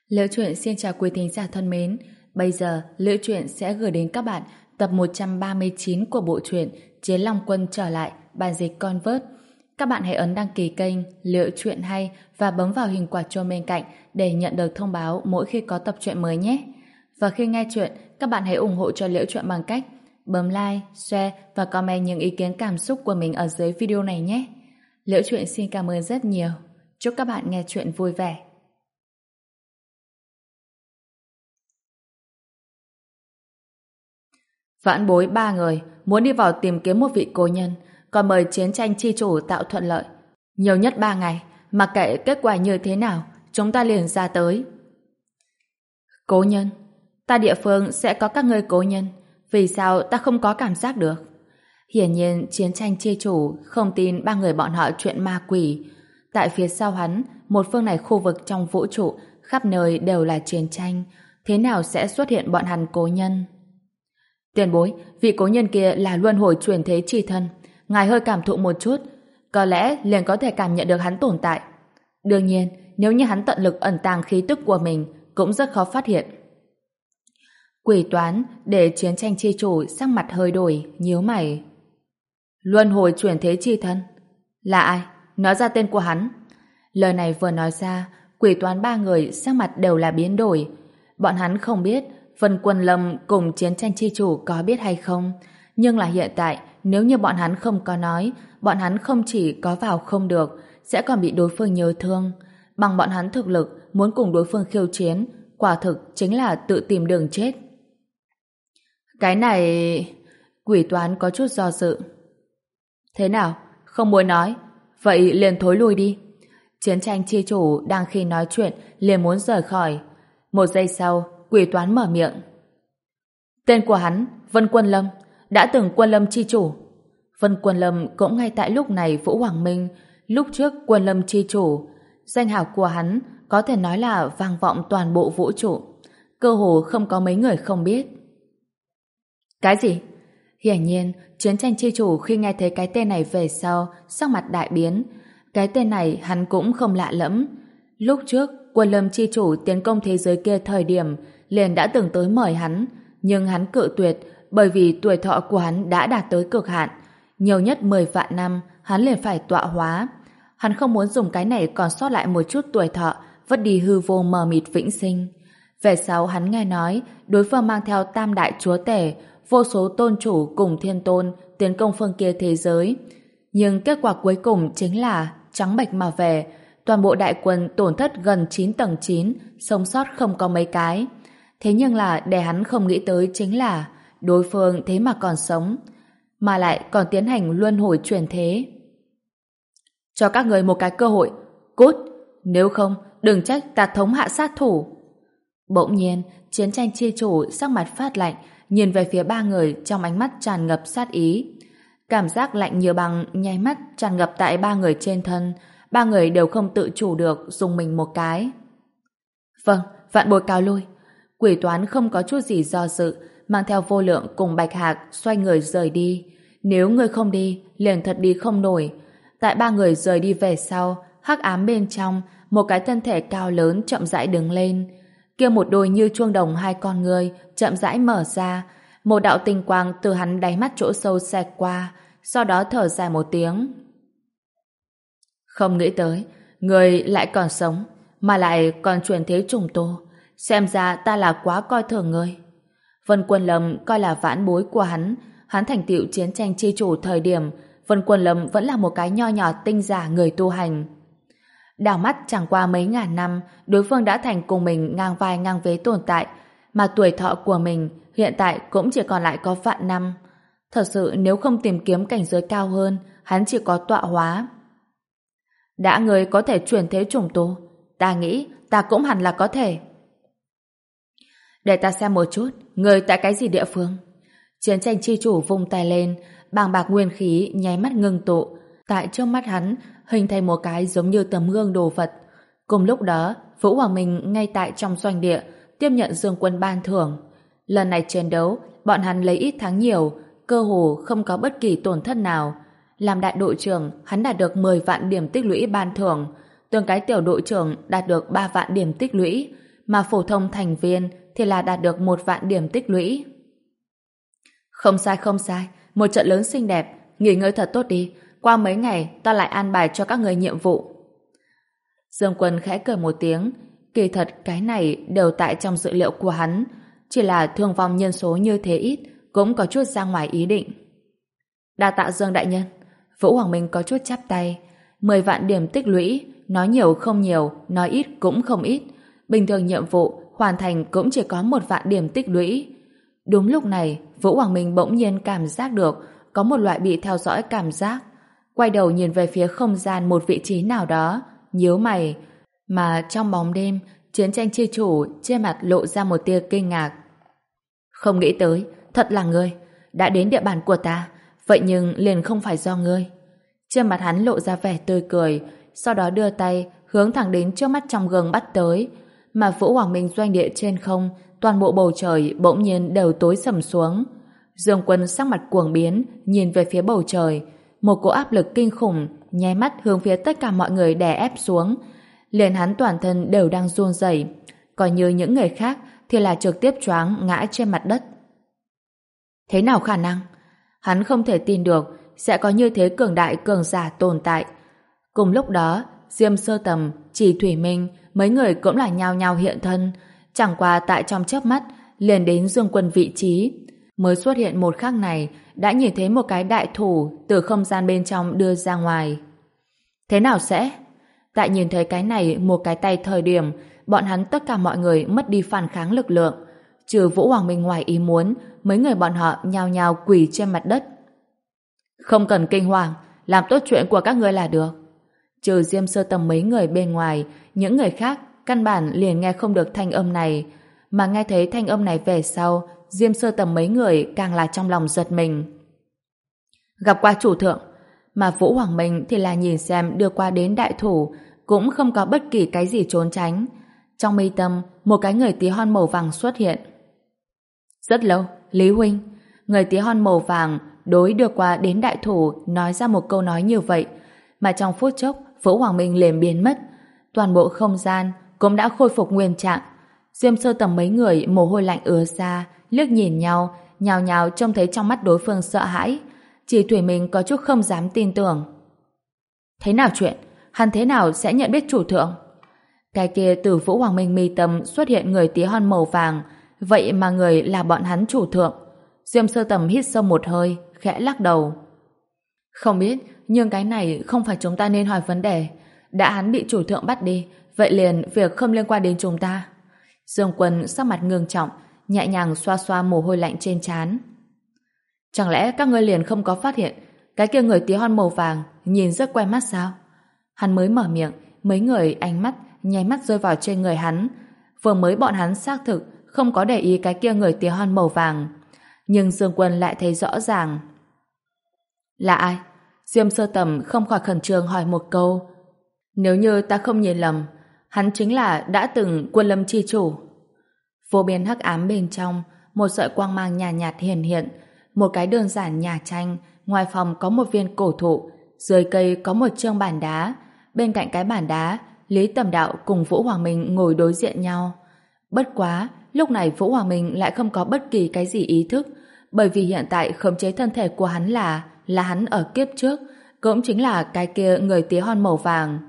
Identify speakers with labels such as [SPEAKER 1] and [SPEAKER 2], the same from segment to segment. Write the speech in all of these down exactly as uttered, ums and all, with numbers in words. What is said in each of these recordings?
[SPEAKER 1] Liễu Chuyện xin chào quý thính giả thân mến. Bây giờ, Liễu Chuyện sẽ gửi đến các bạn tập một trăm ba mươi chín của bộ truyện Chiến Long Quân trở lại, bản dịch Convert. Các bạn hãy ấn đăng ký kênh Liễu Chuyện hay và bấm vào hình quả chuông bên cạnh để nhận được thông báo mỗi khi có tập truyện mới nhé. Và khi nghe chuyện, các bạn hãy ủng hộ cho Liễu Chuyện bằng cách bấm like, share và comment những ý kiến cảm xúc của mình ở dưới video này nhé. Liễu Chuyện xin cảm ơn rất nhiều. Chúc các bạn nghe chuyện vui vẻ. Vãn bối ba người muốn đi vào tìm kiếm một vị cố nhân, còn mời chiến tranh chi chủ tạo thuận lợi. Nhiều nhất ba ngày, mặc kệ kết quả như thế nào, chúng ta liền ra tới. Cố nhân? Ta địa phương sẽ có các ngươi cố nhân, vì sao ta không có cảm giác được? Hiển nhiên chiến tranh chi chủ không tin ba người bọn họ chuyện ma quỷ. Tại phía sau hắn, một phương này khu vực trong vũ trụ, khắp nơi đều là chiến tranh. Thế nào sẽ xuất hiện bọn hắn cố nhân? Tiền bối, vị cố nhân kia là luân hồi chuyển thế chi thân. Ngài hơi cảm thụ một chút, có lẽ liền có thể cảm nhận được hắn tồn tại. Đương nhiên, nếu như hắn tận lực ẩn tàng khí tức của mình, cũng rất khó phát hiện. Quỷ toán để chiến tranh chi chủ sắc mặt hơi đổi, nhíu mày. Luân hồi chuyển thế chi thân? Là ai? Nói ra tên của hắn. Lời này vừa nói ra, quỷ toán ba người sắc mặt đều là biến đổi. Bọn hắn không biết Vân Quân Lâm cùng chiến tranh chi chủ có biết hay không, nhưng là hiện tại nếu như bọn hắn không có nói, bọn hắn không chỉ có vào không được, sẽ còn bị đối phương nhớ thương. Bằng bọn hắn thực lực muốn cùng đối phương khiêu chiến, quả thực chính là tự tìm đường chết. Cái này... Quỷ toán có chút do dự. Thế nào? Không muốn nói? Vậy liền thối lui đi. Chiến tranh chi chủ đang khi nói chuyện liền muốn rời khỏi. Một giây sau, quỷ toán mở miệng. Tên của hắn, Vân Quân Lâm, đã từng Quân Lâm chi chủ. Vân Quân Lâm cũng ngay tại lúc này Vũ Hoàng Minh, lúc trước Quân Lâm chi chủ. Danh hào của hắn có thể nói là vang vọng toàn bộ vũ trụ. Cơ hồ không có mấy người không biết. Cái gì? Hiển nhiên, chiến tranh chi chủ khi nghe thấy cái tên này về sau, sắc mặt đại biến. Cái tên này hắn cũng không lạ lẫm. Lúc trước, Quân Lâm chi chủ tiến công thế giới kia thời điểm liền đã từng tới mời hắn, nhưng hắn cự tuyệt bởi vì tuổi thọ của hắn đã đạt tới cực hạn. Nhiều nhất mười vạn năm, hắn liền phải tọa hóa. Hắn không muốn dùng cái này còn sót lại một chút tuổi thọ, vứt đi hư vô mờ mịt vĩnh sinh. Về sau hắn nghe nói, đối phương mang theo tam đại chúa tể, vô số tôn chủ cùng thiên tôn tiến công phương kia thế giới. Nhưng kết quả cuối cùng chính là trắng bệch mà về, toàn bộ đại quân tổn thất gần chín tầng chín, sống sót không có mấy cái. Thế nhưng là để hắn không nghĩ tới chính là đối phương thế mà còn sống, mà lại còn tiến hành luân hồi chuyển thế. Cho các người một cái cơ hội, cút, nếu không đừng trách ta thống hạ sát thủ. Bỗng nhiên, chiến tranh chi chủ sắc mặt phát lạnh, nhìn về phía ba người trong ánh mắt tràn ngập sát ý. Cảm giác lạnh như băng nháy mắt tràn ngập tại ba người trên thân. Ba người đều không tự chủ được dùng mình một cái. Vâng, vạn bối cáo lui. Quỷ toán không có chút gì do dự, mang theo Vô Lượng cùng Bạch Hạc xoay người rời đi. Nếu người không đi, liền thật đi không nổi. Tại ba người rời đi về sau, hắc ám bên trong, một cái thân thể cao lớn chậm rãi đứng lên. Kia một đôi như chuông đồng hai con người chậm rãi mở ra, một đạo tinh quang từ hắn đáy mắt chỗ sâu xẹt qua, sau đó thở dài một tiếng. Không nghĩ tới, người lại còn sống, mà lại còn chuyển thế trùng tu. Xem ra ta là quá coi thường người. Vân Quân Lâm coi là vãn bối của hắn. Hắn thành tựu chiến tranh chi chủ thời điểm, Vân Quân Lâm vẫn là một cái nho nhỏ tinh giả người tu hành. Đảo mắt chẳng qua mấy ngàn năm, đối phương đã thành cùng mình ngang vai ngang vế tồn tại, mà tuổi thọ của mình hiện tại cũng chỉ còn lại có vạn năm. Thật sự nếu không tìm kiếm cảnh giới cao hơn, hắn chỉ có tọa hóa. Đã người có thể chuyển thế trùng tu, ta nghĩ ta cũng hẳn là có thể. Để ta xem một chút, người tại cái gì địa phương? Chiến tranh chi chủ vung tay lên, bàng bạc nguyên khí nháy mắt ngưng tụ, tại trước mắt hắn hình thành một cái giống như tấm gương đồ vật. Cùng lúc đó, Vũ Hoàng Minh ngay tại trong doanh địa tiếp nhận Dương Quân ban thưởng. Lần này chiến đấu, bọn hắn lấy ít thắng nhiều, cơ hồ không có bất kỳ tổn thất nào. Làm đại đội trưởng, hắn đạt được mười vạn điểm tích lũy ban thưởng, từng cái tiểu đội trưởng đạt được ba vạn điểm tích lũy, mà phổ thông thành viên thì là đạt được một vạn điểm tích lũy. Không sai không sai, một trận lớn xinh đẹp, nghỉ ngơi thật tốt đi, qua mấy ngày ta lại an bài cho các người nhiệm vụ. Dương Quân khẽ cười một tiếng, kỳ thật cái này đều tại trong dự liệu của hắn, chỉ là thương vong nhân số như thế ít, cũng có chút ra ngoài ý định. Đa tạ Dương đại nhân. Vũ Hoàng Minh có chút chắp tay. Mười vạn điểm tích lũy, nói nhiều không nhiều, nói ít cũng không ít. Bình thường nhiệm vụ hoàn thành cũng chỉ có một vạn điểm tích lũy. Đúng lúc này, Vũ Hoàng Minh bỗng nhiên cảm giác được có một loại bị theo dõi cảm giác. Quay đầu nhìn về phía không gian một vị trí nào đó, nhíu mày. Mà trong bóng đêm, chiến tranh chi chủ trên mặt lộ ra một tia kinh ngạc. Không nghĩ tới, thật là ngươi, đã đến địa bàn của ta, vậy nhưng liền không phải do ngươi. Trên mặt hắn lộ ra vẻ tươi cười, sau đó đưa tay hướng thẳng đến trước mắt trong gương bắt tới, mà Vũ Hoàng Minh doanh địa trên không, toàn bộ bầu trời bỗng nhiên đều tối sầm xuống. Dương Quân sắc mặt cuồng biến, nhìn về phía bầu trời, một cỗ áp lực kinh khủng nháy mắt hướng phía tất cả mọi người đè ép xuống, liền hắn toàn thân đều đang run rẩy, coi như những người khác thì là trực tiếp choáng ngã trên mặt đất. Thế nào khả năng? Hắn không thể tin được sẽ có như thế cường đại cường giả tồn tại. Cùng lúc đó, Diêm Sơ Tầm, Chỉ Thủy Minh, mấy người cũng là nhao nhao hiện thân, chẳng qua tại trong chớp mắt liền đến Dương Quân vị trí. Mới xuất hiện một khắc này đã nhìn thấy một cái đại thủ từ không gian bên trong đưa ra ngoài. Thế nào sẽ? Tại nhìn thấy cái này một cái tay thời điểm, bọn hắn tất cả mọi người mất đi phản kháng lực lượng. Trừ Vũ Hoàng Minh ngoài ý muốn, mấy người bọn họ nhao nhao quỳ trên mặt đất. Không cần kinh hoàng, làm tốt chuyện của các ngươi là được. Trừ Diêm Sơ Tầm mấy người bên ngoài, những người khác căn bản liền nghe không được thanh âm này, mà nghe thấy thanh âm này về sau, Diêm Sơ Tầm mấy người càng là trong lòng giật mình. Gặp qua chủ thượng, mà Vũ Hoàng Minh thì là nhìn xem đưa qua đến đại thủ, cũng không có bất kỳ cái gì trốn tránh. Trong mi tâm, một cái người tí hon màu vàng xuất hiện. Rất lâu, Lý Huynh, người tí hon màu vàng đối đưa qua đến đại thủ nói ra một câu nói như vậy, mà trong phút chốc, Vũ Hoàng Minh liền biến mất. Toàn bộ không gian cũng đã khôi phục nguyên trạng. Diêm Sơ Tầm mấy người mồ hôi lạnh ứa ra, liếc nhìn nhau, nhào nhào trông thấy trong mắt đối phương sợ hãi. Chỉ Thủy Minh có chút không dám tin tưởng. Thế nào chuyện? Hắn thế nào sẽ nhận biết chủ thượng? Cái kia từ Vũ Hoàng Minh mi tâm xuất hiện người tí hon màu vàng, vậy mà người là bọn hắn chủ thượng. Diêm Sơ Tầm hít sâu một hơi, khẽ lắc đầu. Không biết, nhưng cái này không phải chúng ta nên hỏi vấn đề. Đã hắn bị chủ thượng bắt đi, vậy liền việc không liên quan đến chúng ta. Dương Quân sắc mặt ngưng trọng, nhẹ nhàng xoa xoa mồ hôi lạnh trên trán. Chẳng lẽ các ngươi liền không có phát hiện cái kia người tí hon màu vàng nhìn rất quen mắt sao? Hắn mới mở miệng, mấy người ánh mắt nháy mắt rơi vào trên người hắn. Vừa mới bọn hắn xác thực không có để ý cái kia người tí hon màu vàng, nhưng Dương Quân lại thấy rõ ràng. Là ai? Diêm Sơ Tầm không khỏi khẩn trương hỏi một câu. Nếu như ta không nhìn lầm, hắn chính là đã từng Quân Lâm chi chủ. Vô biên hắc ám bên trong, một sợi quang mang nhàn nhạt, nhạt hiện hiện, một cái đơn giản nhà tranh, ngoài phòng có một viên cổ thụ, dưới cây có một chương bàn đá, bên cạnh cái bàn đá, Lý Tầm Đạo cùng Vũ Hoàng Minh ngồi đối diện nhau. Bất quá, lúc này Vũ Hoàng Minh lại không có bất kỳ cái gì ý thức, bởi vì hiện tại khống chế thân thể của hắn là là hắn ở kiếp trước, cũng chính là cái kia người tí hon màu vàng.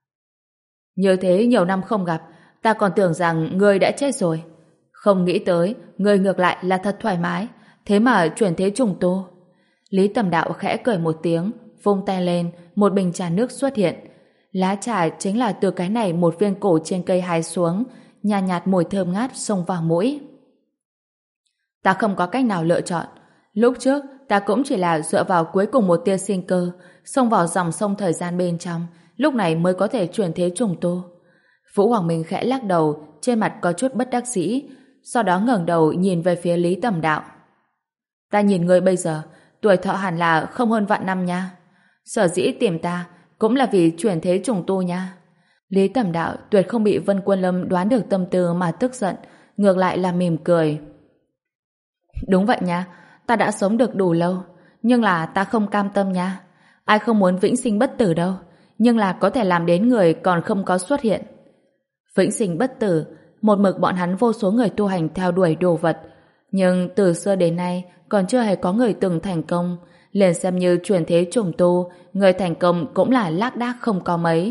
[SPEAKER 1] Như thế nhiều năm không gặp, ta còn tưởng rằng ngươi đã chết rồi. Không nghĩ tới, ngươi ngược lại là thật thoải mái, thế mà chuyển thế trùng tu. Lý Tầm Đạo khẽ cười một tiếng, vung tay lên, một bình trà nước xuất hiện. Lá trà chính là từ cái này một viên cổ trên cây hái xuống, nhàn nhạt, nhạt mùi thơm ngát xông vào mũi. Ta không có cách nào lựa chọn. Lúc trước, ta cũng chỉ là dựa vào cuối cùng một tia sinh cơ, xông vào dòng sông thời gian bên trong, lúc này mới có thể chuyển thế trùng tu. Vũ Hoàng Minh khẽ lắc đầu, trên mặt có chút bất đắc dĩ, sau đó ngẩng đầu nhìn về phía Lý Tầm Đạo. Ta nhìn ngươi bây giờ, tuổi thọ hẳn là không hơn vạn năm nha. Sở dĩ tìm ta, cũng là vì chuyển thế trùng tu nha. Lý Tầm Đạo tuyệt không bị Vân Quân Lâm đoán được tâm tư mà tức giận, ngược lại là mỉm cười. Đúng vậy nha, ta đã sống được đủ lâu, nhưng là ta không cam tâm nha. Ai không muốn vĩnh sinh bất tử đâu, nhưng là có thể làm đến người còn không có xuất hiện. Vĩnh sinh bất tử một mực bọn hắn vô số người tu hành theo đuổi đồ vật. Nhưng từ xưa đến nay còn chưa hề có người từng thành công. Liền xem như chuyển thế trùng tu, người thành công cũng là lác đác không có mấy.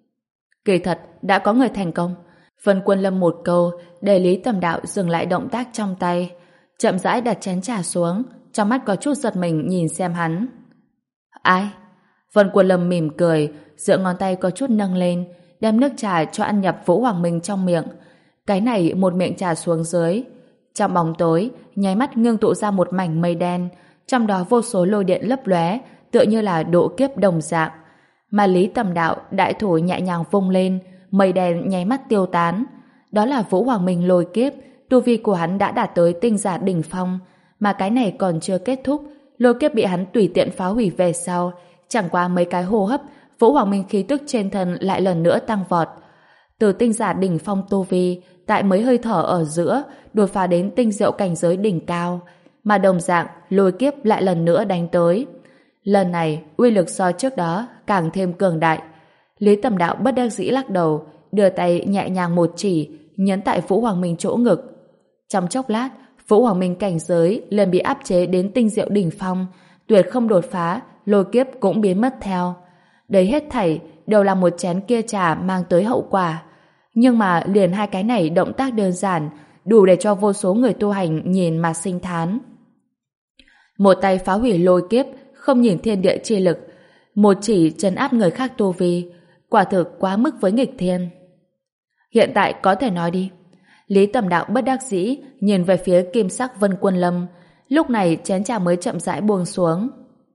[SPEAKER 1] Kỳ thật, đã có người thành công. Vân Quân Lâm một câu để Lý Tầm Đạo dừng lại động tác trong tay, chậm rãi đặt chén trà xuống, trong mắt có chút giật mình nhìn xem hắn. Ai? Vân Quân Lâm mỉm cười, giữa ngón tay có chút nâng lên, đem nước trà cho ăn nhập Vũ Hoàng Minh trong miệng. Cái này một miệng trà xuống dưới. Trong bóng tối, nháy mắt ngưng tụ ra một mảnh mây đen, trong đó vô số lôi điện lấp lóe, tựa như là độ kiếp đồng dạng. Mà Lý Tầm Đạo đại thủ nhẹ nhàng vung lên, mây đen nháy mắt tiêu tán. Đó là Vũ Hoàng Minh lôi kiếp, tu vi của hắn đã đạt tới tinh giả đỉnh phong, mà cái này còn chưa kết thúc, lôi kiếp bị hắn tùy tiện phá hủy về sau, chẳng qua mấy cái hô hấp, Vũ Hoàng Minh khí tức trên thân lại lần nữa tăng vọt. Từ tinh giả đỉnh phong tu vi, tại mấy hơi thở ở giữa, đột phá đến tinh diệu cảnh giới đỉnh cao, mà đồng dạng lôi kiếp lại lần nữa đánh tới. Lần này, uy lực so trước đó càng thêm cường đại. Lý Tầm Đạo bất đắc dĩ lắc đầu, đưa tay nhẹ nhàng một chỉ, nhấn tại Vũ Hoàng Minh chỗ ngực. Trong chốc lát, Vũ Hoàng Minh cảnh giới liền bị áp chế đến tinh diệu đỉnh phong, tuyệt không đột phá, lôi kiếp cũng biến mất theo. Đấy hết thảy đều là một chén kia trà mang tới hậu quả. Nhưng mà liền hai cái này động tác đơn giản, đủ để cho vô số người tu hành nhìn mà sinh thán. Một tay phá hủy lôi kiếp, không nhìn thiên địa chi lực, một chỉ trấn áp người khác tu vi, quả thực quá mức với nghịch thiên. Hiện tại có thể nói đi. Lý Tầm Đạo bất đắc dĩ nhìn về phía kim sắc Vân Quân Lâm, lúc này chén trà mới chậm rãi buông xuống.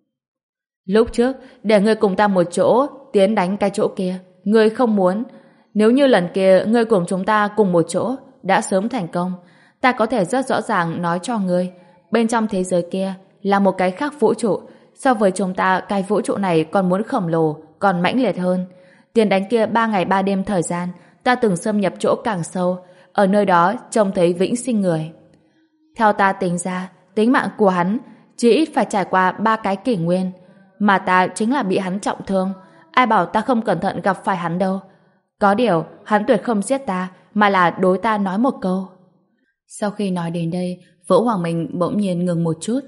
[SPEAKER 1] Lúc trước, để ngươi cùng ta một chỗ tiến đánh cái chỗ kia, ngươi không muốn. Nếu như lần kia ngươi cùng chúng ta cùng một chỗ đã sớm thành công, ta có thể rất rõ ràng nói cho ngươi, bên trong thế giới kia là một cái khác vũ trụ, so với chúng ta cái vũ trụ này còn muốn khổng lồ, còn mãnh liệt hơn. Tiền đánh kia ba ngày ba đêm thời gian, ta từng xâm nhập chỗ càng sâu, ở nơi đó trông thấy vĩnh sinh người. Theo ta tính ra, tính mạng của hắn chỉ ít phải trải qua ba cái kỷ nguyên, mà ta chính là bị hắn trọng thương, ai bảo ta không cẩn thận gặp phải hắn đâu. Có điều, hắn tuyệt không giết ta, mà là đối ta nói một câu. Sau khi nói đến đây, Vũ Hoàng Minh bỗng nhiên ngừng một chút.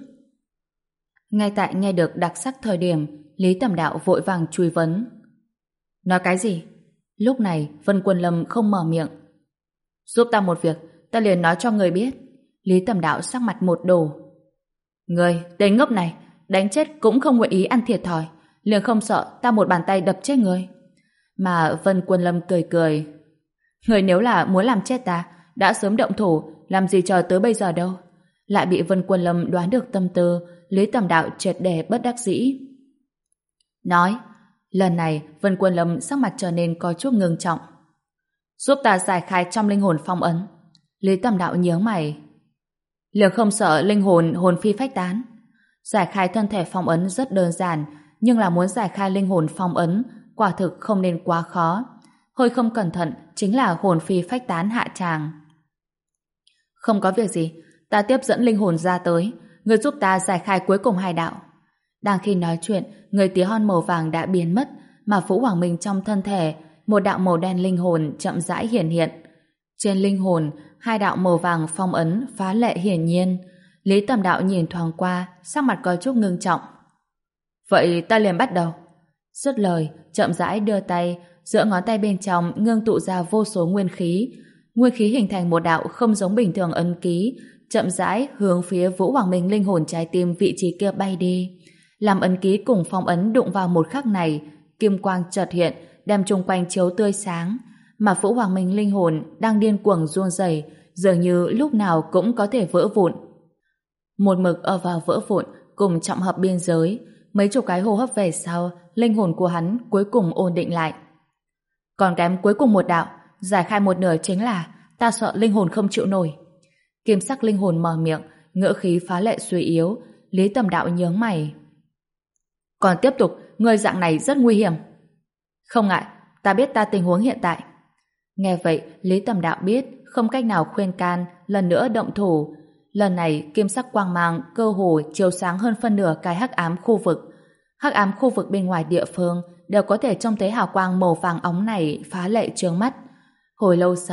[SPEAKER 1] Ngay tại nghe được đặc sắc thời điểm, Lý Tầm Đạo vội vàng truy vấn. Nói cái gì? Lúc này, Vân Quân Lâm không mở miệng. Giúp ta một việc, ta liền nói cho người biết. Lý Tầm Đạo sắc mặt một đổ. Người, tên ngốc này, đánh chết cũng không nguyện ý ăn thiệt thòi, liền không sợ ta một bàn tay đập chết người. Mà Vân Quân Lâm cười cười. Người nếu là muốn làm chết ta, đã sớm động thủ, làm gì chờ tới bây giờ đâu. Lại bị Vân Quân Lâm đoán được tâm tư, Lý Tầm Đạo triệt để bất đắc dĩ. Nói, lần này Vân Quân Lâm sắc mặt trở nên có chút ngưng trọng. Giúp ta giải khai trong linh hồn phong ấn. Lý Tầm Đạo nhớ mày. Liệu không sợ linh hồn hồn phi phách tán? Giải khai thân thể phong ấn rất đơn giản, nhưng là muốn giải khai linh hồn phong ấn quả thực không nên quá khó. Hơi không cẩn thận chính là hồn phi phách tán hạ tràng. Không có việc gì, ta tiếp dẫn linh hồn ra tới, người giúp ta giải khai cuối cùng hai đạo. Đang khi nói chuyện, người tí hon màu vàng đã biến mất, mà Vũ Hoàng Minh trong thân thể, một đạo màu đen linh hồn chậm rãi hiển hiện. Trên linh hồn, hai đạo màu vàng phong ấn phá lệ hiển nhiên. Lý Tầm Đạo nhìn thoáng qua, sắc mặt có chút ngưng trọng. Vậy ta liền bắt đầu. Dứt lời, chậm rãi đưa tay, giữa ngón tay bên trong ngưng tụ ra vô số nguyên khí. Nguyên khí hình thành một đạo không giống bình thường ấn ký, chậm rãi hướng phía Vũ Hoàng Minh linh hồn trái tim vị trí kia bay đi. Làm ấn ký cùng phong ấn đụng vào một khắc này, kim quang chợt hiện, đem chung quanh chiếu tươi sáng, mà Vũ Hoàng Minh linh hồn đang điên cuồng run rẩy, dường như lúc nào cũng có thể vỡ vụn. Một mực ở vào vỡ vụn cùng trọng hợp biên giới, mấy chục cái hô hấp về sau, linh hồn của hắn cuối cùng ổn định lại. Còn kém cuối cùng một đạo, giải khai một nửa chính là ta sợ linh hồn không chịu nổi. Kim sắc linh hồn mở miệng, ngữ khí phá lệ suy yếu. Lý Tầm Đạo nhướng mày. Còn tiếp tục, người dạng này rất nguy hiểm. Không ngại, ta biết ta tình huống hiện tại. Nghe vậy, Lý Tầm Đạo biết không cách nào khuyên can, lần nữa động thủ. Lần này, kim sắc quang mang cơ hồ chiếu sáng hơn phân nửa cái hắc ám khu vực. Hắc ám khu vực bên ngoài địa phương đều có thể trông thấy hào quang màu vàng óng này phá lệ chướng mắt. Hồi lâu sau,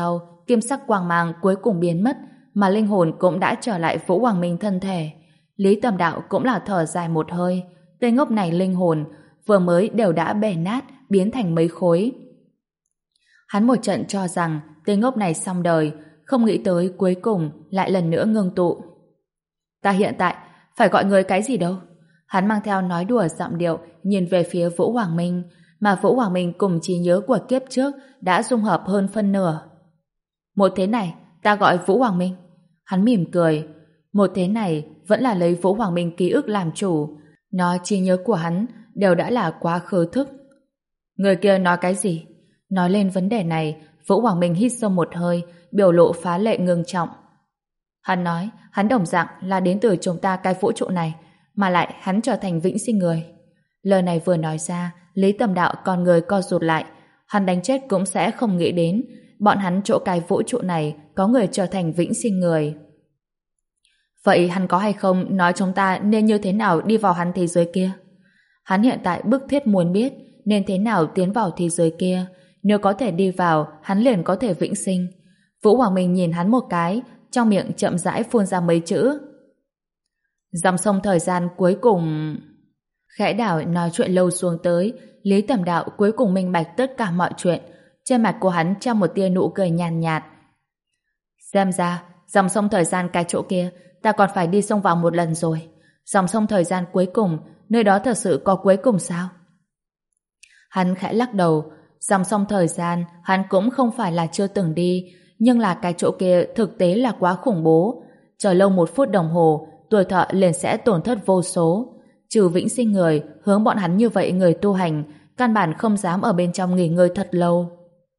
[SPEAKER 1] kim sắc quang mang cuối cùng biến mất, mà linh hồn cũng đã trở lại Vũ Hoàng Minh thân thể. Lý Tầm Đạo cũng là thở dài một hơi. Tên ngốc này linh hồn vừa mới đều đã bể nát, biến thành mấy khối. Hắn một trận cho rằng tên ngốc này xong đời, không nghĩ tới cuối cùng lại lần nữa ngưng tụ. Ta hiện tại phải gọi người cái gì đâu? Hắn mang theo nói đùa giọng điệu nhìn về phía Vũ Hoàng Minh, mà Vũ Hoàng Minh cùng trí nhớ của kiếp trước đã dung hợp hơn phân nửa. Một thế này ta gọi Vũ Hoàng Minh. Hắn mỉm cười. Một thế này vẫn là lấy Vũ Hoàng Minh ký ức làm chủ. Nó trí nhớ của hắn đều đã là quá khứ thức. Người kia nói cái gì? Nói lên vấn đề này, Vũ Hoàng Minh hít sâu một hơi, biểu lộ phá lệ ngưng trọng. Hắn nói, hắn đồng dạng là đến từ chúng ta cái vũ trụ này, mà lại hắn trở thành vĩnh sinh người. Lời này vừa nói ra, Lý Tầm Đạo con người co rụt lại. Hắn đánh chết cũng sẽ không nghĩ đến bọn hắn chỗ cái vũ trụ này có người trở thành vĩnh sinh người. Vậy hắn có hay không nói chúng ta nên như thế nào đi vào hắn thế giới kia? Hắn hiện tại bức thiết muốn biết nên thế nào tiến vào thế giới kia. Nếu có thể đi vào, hắn liền có thể vĩnh sinh. Vũ Hoàng Minh nhìn hắn một cái, trong miệng chậm rãi phun ra mấy chữ. Dòng sông thời gian cuối cùng... Khẽ đảo nói chuyện lâu xuống tới, Lý Tầm Đạo cuối cùng minh bạch tất cả mọi chuyện. Trên mặt của hắn treo một tia nụ cười nhàn nhạt, nhạt. Xem ra, dòng sông thời gian cái chỗ kia, ta còn phải đi sông vào một lần rồi. Dòng sông thời gian cuối cùng, nơi đó thật sự có cuối cùng sao? Hắn khẽ lắc đầu. Dòng sông thời gian, hắn cũng không phải là chưa từng đi, nhưng là cái chỗ kia thực tế là quá khủng bố. Chờ lâu một phút đồng hồ, tuổi thọ liền sẽ tổn thất vô số. Trừ vĩnh sinh người, hướng bọn hắn như vậy người tu hành, căn bản không dám ở bên trong nghỉ ngơi thật lâu.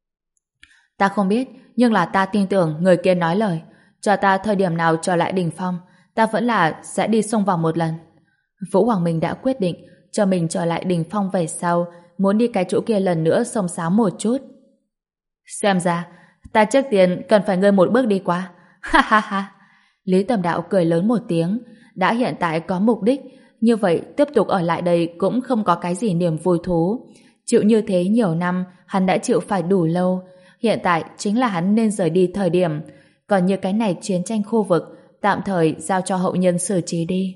[SPEAKER 1] Ta không biết, nhưng là ta tin tưởng người kia nói lời. Cho ta thời điểm nào trở lại đỉnh phong, ta vẫn là sẽ đi xông vào một lần. Vũ Hoàng Minh đã quyết định, cho mình trở lại đỉnh phong về sau, muốn đi cái chỗ kia lần nữa xông xáo một chút. Xem ra, ta trước tiên cần phải ngươi một bước đi qua. Ha ha ha. Lý Tầm Đạo cười lớn một tiếng. Đã hiện tại có mục đích, như vậy tiếp tục ở lại đây cũng không có cái gì niềm vui thú. Chịu như thế nhiều năm, hắn đã chịu phải đủ lâu. Hiện tại chính là hắn nên rời đi thời điểm. Còn như cái này chiến tranh khu vực, tạm thời giao cho hậu nhân xử trí đi.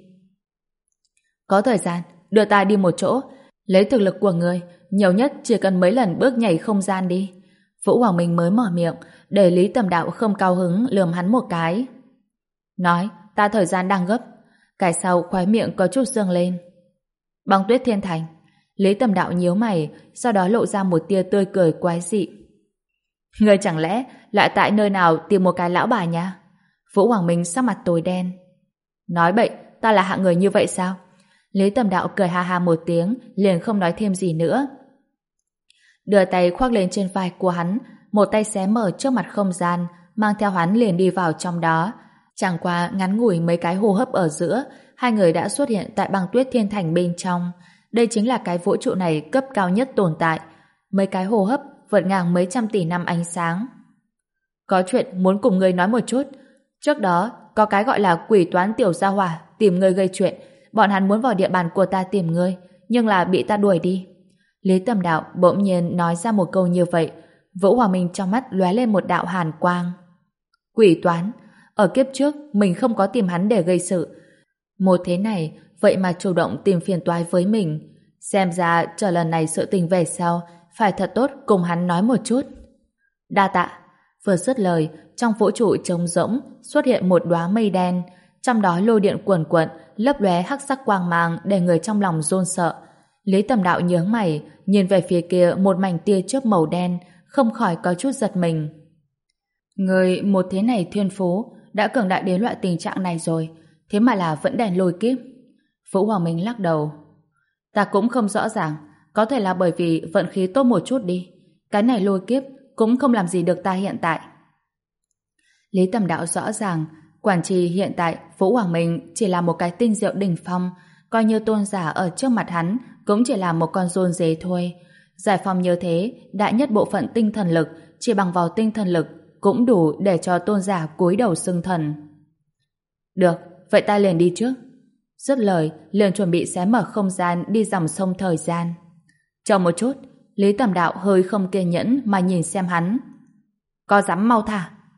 [SPEAKER 1] Có thời gian, đưa ta đi một chỗ. Lấy thực lực của người, nhiều nhất chỉ cần mấy lần bước nhảy không gian đi. Vũ Hoàng Minh mới mở miệng, để Lý Tầm Đạo không cao hứng lườm hắn một cái. Nói, ta thời gian đang gấp. Cái sau khóe miệng có chút dương lên. Băng Tuyết Thiên Thành. Lý Tầm Đạo nhíu mày, sau đó lộ ra một tia tươi cười quái dị. Người chẳng lẽ lại tại nơi nào tìm một cái lão bà nha? Vũ Hoàng Minh sắc mặt tối đen. Nói bậy, ta là hạng người như vậy sao? Lý Tầm Đạo cười ha ha một tiếng, liền không nói thêm gì nữa. Đưa tay khoác lên trên vai của hắn, một tay xé mở trước mặt không gian, mang theo hắn liền đi vào trong đó. Chẳng qua ngắn ngủi mấy cái hô hấp ở giữa, hai người đã xuất hiện tại Băng Tuyết Thiên Thành bên trong. Đây chính là cái vũ trụ này cấp cao nhất tồn tại. Mấy cái hô hấp vượt ngang mấy trăm tỷ năm ánh sáng. Có chuyện muốn cùng ngươi nói một chút. Trước đó, có cái gọi là quỷ toán tiểu gia hỏa tìm ngươi gây chuyện. Bọn hắn muốn vào địa bàn của ta tìm ngươi, nhưng là bị ta đuổi đi. Lý Tầm Đạo bỗng nhiên nói ra một câu như vậy. Vũ Hoàng Minh trong mắt lóe lên một đạo hàn quang. Quỷ toán, ở kiếp trước mình không có tìm hắn để gây sự. Một thế này, vậy mà chủ động tìm phiền toái với mình. Xem ra chờ lần này sự tình về sau, phải thật tốt cùng hắn nói một chút. Đa tạ. Vừa dứt lời, trong vũ trụ trống rỗng xuất hiện một đóa mây đen, trong đó lôi điện cuồn cuộn, lấp lóe hắc sắc quang mang để người trong lòng run sợ. Lý Tầm Đạo nhướng mày, nhìn về phía kia một mảnh tia chớp màu đen, không khỏi có chút giật mình. Người một thế này thiên phú đã cường đại đến loại tình trạng này rồi, thế mà là vẫn đèn lôi kiếp. Vũ Hoàng Minh lắc đầu. Ta cũng không rõ ràng, có thể là bởi vì vận khí tốt một chút đi. Cái này lôi kiếp cũng không làm gì được ta hiện tại. Lý Tầm Đạo rõ ràng, quản trì hiện tại Vũ Hoàng Minh chỉ là một cái tinh diệu đỉnh phong, coi như tôn giả ở trước mặt hắn cũng chỉ là một con run dế thôi. Giải phong như thế, đại nhất bộ phận tinh thần lực, chỉ bằng vào tinh thần lực cũng đủ để cho tôn giả cúi đầu xưng thần. Được, vậy ta liền đi trước. Dứt lời, liền chuẩn bị xé mở không gian đi dòng sông thời gian. Chờ một chút, Lý Tầm Đạo hơi không kiên nhẫn mà nhìn xem hắn. Có dám mau thả,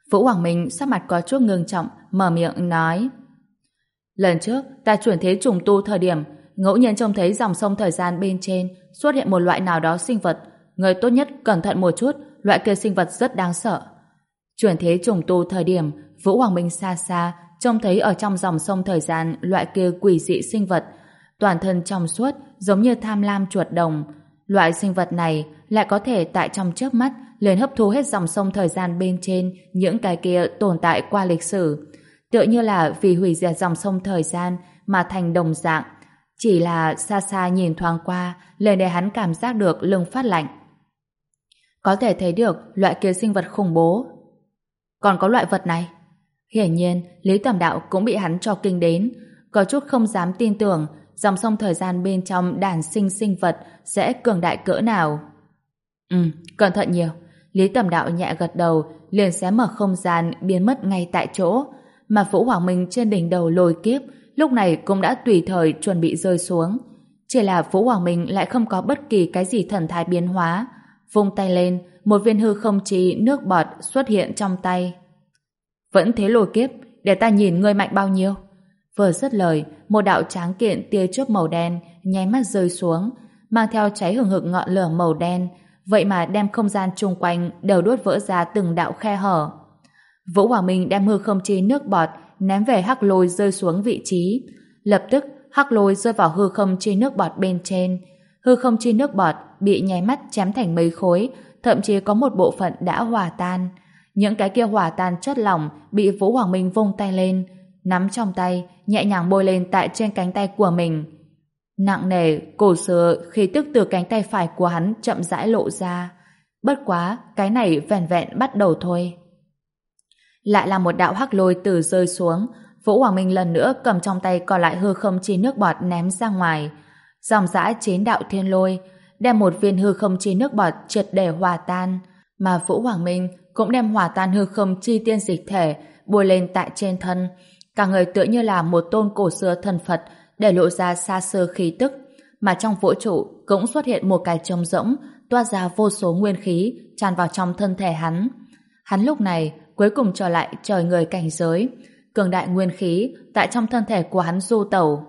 [SPEAKER 1] Vũ Hoàng Minh sắc mặt có chút ngưng trọng, mở miệng nói: lần trước ta chuyển thế trùng tu thời điểm, ngẫu nhiên trông thấy dòng sông thời gian bên trên xuất hiện một loại nào đó sinh vật. Người tốt nhất cẩn thận một chút, loại kia sinh vật rất đáng sợ. Chuyển thế trùng tu thời điểm, Vũ Hoàng Minh xa xa trông thấy ở trong dòng sông thời gian loại kia quỷ dị sinh vật, toàn thân trong suốt giống như tham lam chuột đồng. Loại sinh vật này lại có thể tại trong chớp mắt liền hấp thu hết dòng sông thời gian bên trên những cái kia tồn tại qua lịch sử, tựa như là vì hủy diệt dòng sông thời gian mà thành đồng dạng. Chỉ là xa xa nhìn thoáng qua liền để hắn cảm giác được lưng phát lạnh. Có thể thấy được loại kia sinh vật khủng bố. Còn có loại vật này. Hiển nhiên Lý Tầm Đạo cũng bị hắn cho kinh đến, có chút không dám tin tưởng dòng sông thời gian bên trong đàn sinh sinh vật sẽ cường đại cỡ nào. Ừ, cẩn thận nhiều. Lý Tầm Đạo nhẹ gật đầu, liền xé mở không gian biến mất ngay tại chỗ, mà Vũ Hoàng Minh trên đỉnh đầu lôi kiếp lúc này cũng đã tùy thời chuẩn bị rơi xuống. Chỉ là Vũ Hoàng Minh lại không có bất kỳ cái gì thần thái biến hóa, vung tay lên, một viên hư không chi nước bọt xuất hiện trong tay. Vẫn thế lôi kiếp, để ta nhìn ngươi mạnh bao nhiêu. Vừa dứt lời, một đạo tráng kiện tia chớp màu đen nháy mắt rơi xuống, mang theo cháy hừng hực ngọn lửa màu đen, vậy mà đem không gian chung quanh đều đốt vỡ ra từng đạo khe hở. Vũ Hoàng Minh đem hư không chi nước bọt ném về hắc lôi rơi xuống vị trí. Lập tức hắc lôi rơi vào hư không chi nước bọt bên trên. Hư không chi nước bọt bị nháy mắt chém thành mấy khối, thậm chí có một bộ phận đã hòa tan. Những cái kia hòa tan chất lỏng bị Vũ Hoàng Minh vung tay lên, nắm trong tay, nhẹ nhàng bôi lên tại trên cánh tay của mình. Nặng nề, cổ xưa khí tức từ cánh tay phải của hắn chậm rãi lộ ra. Bất quá, cái này vẻn vẹn bắt đầu thôi. Lại là một đạo hắc lôi từ rơi xuống, Vũ Hoàng Minh lần nữa cầm trong tay còn lại hư không chi nước bọt ném ra ngoài. Dòng dã chín đạo thiên lôi, đem một viên hư không chi nước bọt triệt để hòa tan, mà Vũ Hoàng Minh cũng đem hòa tan hư không chi tiên dịch thể bôi lên tại trên thân. Cả người tựa như là một tôn cổ xưa thần Phật để lộ ra xa xưa khí tức, mà trong vũ trụ cũng xuất hiện một cái trống rỗng toa ra vô số nguyên khí tràn vào trong thân thể hắn. Hắn lúc này cuối cùng trở lại trời người cảnh giới, cường đại nguyên khí tại trong thân thể của hắn du tẩu.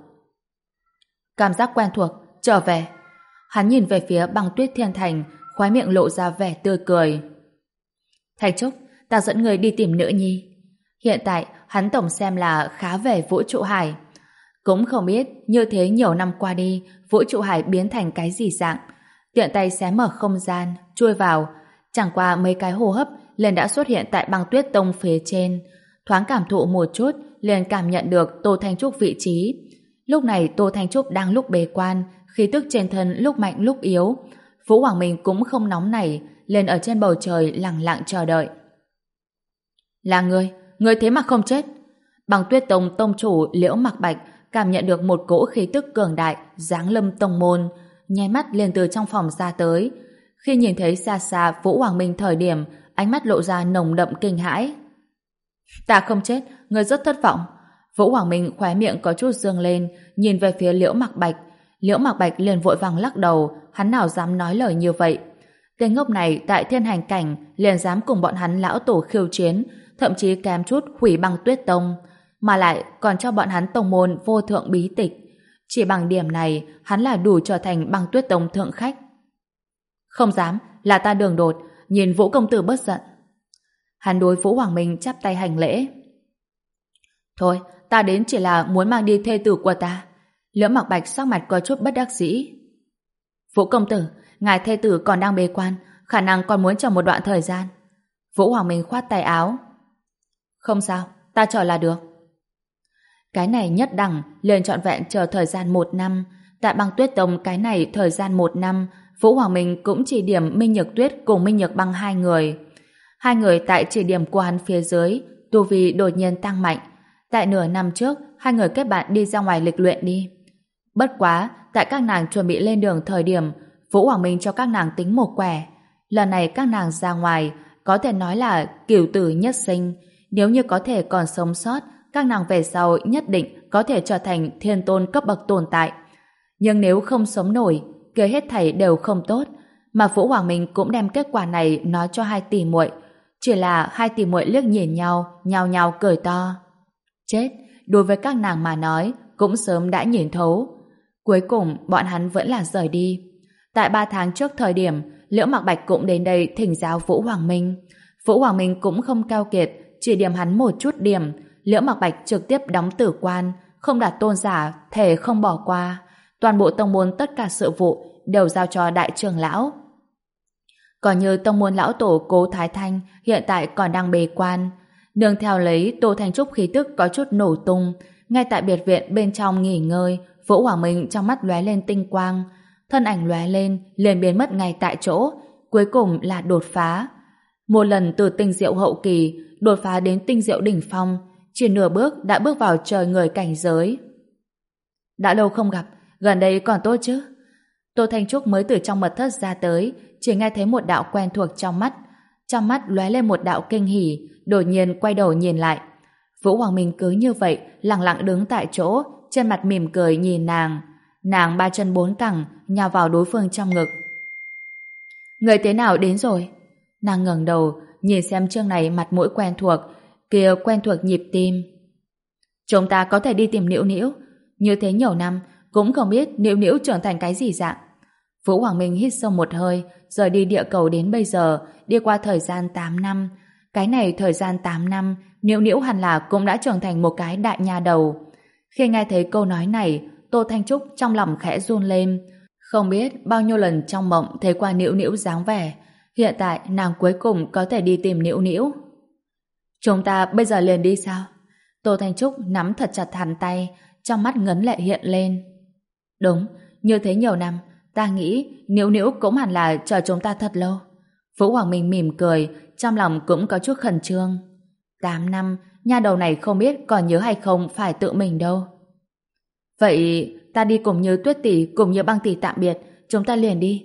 [SPEAKER 1] Cảm giác quen thuộc trở về. Hắn nhìn về phía Băng Tuyết Thiên Thành, khóe miệng lộ ra vẻ tươi cười. Thành Trúc, ta dẫn người đi tìm nữ nhi. Hiện tại hắn tổng xem là khá về vũ trụ hải. Cũng không biết như thế nhiều năm qua đi vũ trụ hải biến thành cái gì dạng. Tiện tay xé mở không gian chui vào, chẳng qua mấy cái hô hấp liền đã xuất hiện tại Băng Tuyết Tông phía trên. Thoáng cảm thụ một chút liền cảm nhận được Tô Thanh Trúc vị trí. Lúc này Tô Thanh Trúc đang lúc bế quan, khí tức trên thân lúc mạnh lúc yếu. Vũ Hoàng Minh cũng không nóng nảy, lên ở trên bầu trời lặng lặng chờ đợi. Là ngươi, ngươi thế mà không chết. Băng Tuyết Tông tông chủ Liễu Mặc Bạch cảm nhận được một cỗ khí tức cường đại giáng lâm tông môn, nháy mắt liền từ trong phòng ra tới. Khi nhìn thấy xa xa Vũ Hoàng Minh thời điểm, ánh mắt lộ ra nồng đậm kinh hãi. Ta không chết, ngươi rất thất vọng. Vũ Hoàng Minh khóe miệng có chút dương lên, nhìn về phía Liễu Mặc Bạch. Liễu Mặc Bạch liền vội vàng lắc đầu, hắn nào dám nói lời như vậy. Tên ngốc này tại thiên hành cảnh liền dám cùng bọn hắn lão tổ khiêu chiến, thậm chí kém chút hủy Băng Tuyết Tông, mà lại còn cho bọn hắn tông môn vô thượng bí tịch. Chỉ bằng điểm này, hắn là đủ trở thành Băng Tuyết Tông thượng khách. Không dám, là ta đường đột, nhìn Vũ công tử bớt giận. Hắn đối Vũ Hoàng Minh chắp tay hành lễ. Thôi, ta đến chỉ là muốn mang đi thê tử của ta. Liễu Mặc Bạch sắc mặt có chút bất đắc dĩ. Vũ công tử, ngài thê tử còn đang bế quan, khả năng còn muốn chờ một đoạn thời gian. Vũ Hoàng Minh khoát tay áo. Không sao, ta chờ là được. Cái này nhất đẳng liền trọn vẹn chờ thời gian một năm. Tại Băng Tuyết Tông cái này thời gian một năm, Vũ Hoàng Minh cũng chỉ điểm Minh Nhược Tuyết cùng Minh Nhược Băng hai người. Hai người tại chỉ điểm của hắn phía dưới, tu vi đột nhiên tăng mạnh. Tại nửa năm trước, hai người kết bạn đi ra ngoài lịch luyện đi. Bất quá, tại các nàng chuẩn bị lên đường thời điểm, Vũ Hoàng Minh cho các nàng tính một quẻ. Lần này các nàng ra ngoài, có thể nói là cửu tử nhất sinh. Nếu như có thể còn sống sót, các nàng về sau nhất định có thể trở thành thiên tôn cấp bậc tồn tại. Nhưng nếu không sống nổi, kia hết thảy đều không tốt. Mà Vũ Hoàng Minh cũng đem kết quả này nói cho hai tỷ muội. Chỉ là hai tỷ muội liếc nhìn nhau, nhao nhao cười to. Chết, đối với các nàng mà nói, cũng sớm đã nhìn thấu. Cuối cùng, bọn hắn vẫn là rời đi. Tại ba tháng trước thời điểm, Liễu Mạc Bạch cũng đến đây thỉnh giáo Vũ Hoàng Minh. Vũ Hoàng Minh cũng không keo kiệt, chỉ điểm hắn một chút điểm. Liễu Mạc Bạch trực tiếp đóng tử quan, không đặt tôn giả, thể không bỏ qua. Toàn bộ tông môn tất cả sự vụ đều giao cho đại trưởng lão. Còn như tông môn lão tổ Cố Thái Thanh hiện tại còn đang bế quan. Nương theo lấy Tô Thanh Trúc khí tức có chút nổ tung. Ngay tại biệt viện bên trong nghỉ ngơi, Vũ Hoàng Minh trong mắt lóe lên tinh quang. Thân ảnh lóe lên, liền biến mất ngay tại chỗ. Cuối cùng là đột phá. Một lần từ tinh diệu hậu kỳ đột phá đến tinh diệu đỉnh phong, chỉ nửa bước đã bước vào trời người cảnh giới. Đã lâu không gặp, gần đây còn tốt chứ? Tô Thanh Trúc mới từ trong mật thất ra tới, chỉ nghe thấy một đạo quen thuộc trong mắt. Trong mắt lóe lên một đạo kinh hỉ, đột nhiên quay đầu nhìn lại. Vũ Hoàng Minh cứ như vậy, lặng lặng đứng tại chỗ, trên mặt mỉm cười nhìn nàng. Nàng ba chân bốn cẳng, nhào vào đối phương trong ngực. Người thế nào đến rồi? Nàng ngẩng đầu, nhìn xem chương này mặt mũi quen thuộc, kia quen thuộc nhịp tim. Chúng ta có thể đi tìm Nữu Nữu, như thế nhiều năm, cũng không biết Nữu Nữu trưởng thành cái gì dạng. Vũ Hoàng Minh hít sâu một hơi, rời đi địa cầu đến bây giờ, đi qua thời gian tám năm. Cái này thời gian tám năm, Nữu Nữu hẳn là cũng đã trưởng thành một cái đại nha đầu. Khi nghe thấy câu nói này, Tô Thanh Trúc trong lòng khẽ run lên. Không biết bao nhiêu lần trong mộng thấy qua Nữu Nữu dáng vẻ. Hiện tại nàng cuối cùng có thể đi tìm Nữu Nữu. Chúng ta bây giờ liền đi sao? Tô Thanh Trúc nắm thật chặt bàn tay, trong mắt ngấn lệ hiện lên. Đúng, như thế nhiều năm, ta nghĩ Nữu Nữu cũng hẳn là chờ chúng ta thật lâu. Vũ Hoàng Minh mỉm cười, trong lòng cũng có chút khẩn trương. Tám năm, nha đầu này không biết còn nhớ hay không phải tự mình đâu. Vậy ta đi cùng Như Tuyết tỷ cùng Như Băng tỷ tạm biệt, chúng ta liền đi.